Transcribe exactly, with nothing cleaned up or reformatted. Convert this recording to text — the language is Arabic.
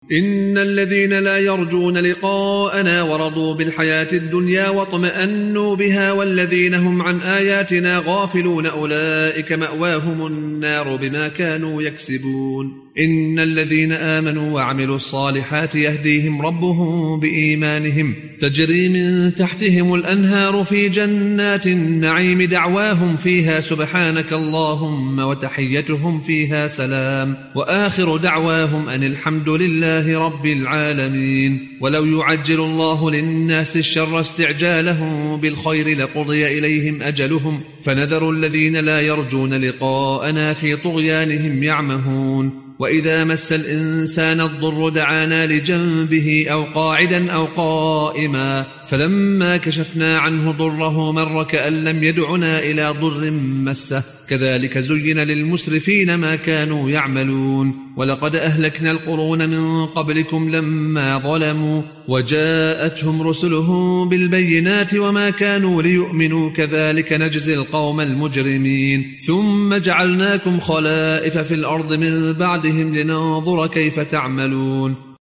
إن الذين لا يرجون لقاءنا ورضوا بالحياة الدنيا واطمأنوا بها والذين هم عن آياتنا غافلون أولئك مأواهم النار بما كانوا يكسبون. إن الذين آمنوا وعملوا الصالحات يهديهم ربهم بإيمانهم تجري من تحتهم الأنهار في جنات النعيم دعواهم فيها سبحانك اللهم وتحيتهم فيها سلام وآخر دعواهم أن الحمد لله رب العالمين. ولو يعجل الله للناس الشر استعجالهم بالخير لقضي إليهم أجلهم فنذر الذين لا يرجون لقاءنا في طغيانهم يعمهون. وإذا مس الإنسان الضر دعانا لجنبه أو قاعدا أو قائما فلما كشفنا عنه ضره مر كأن لم يدعنا إلى ضر مسه كذلك زين للمسرفين ما كانوا يعملون. ولقد أهلكنا القرون من قبلكم لما ظلموا وجاءتهم رسلهم بالبينات وما كانوا ليؤمنوا كذلك نجزي القوم المجرمين. ثم جعلناكم خلائف في الأرض من بعدهم لننظر كيف تعملون.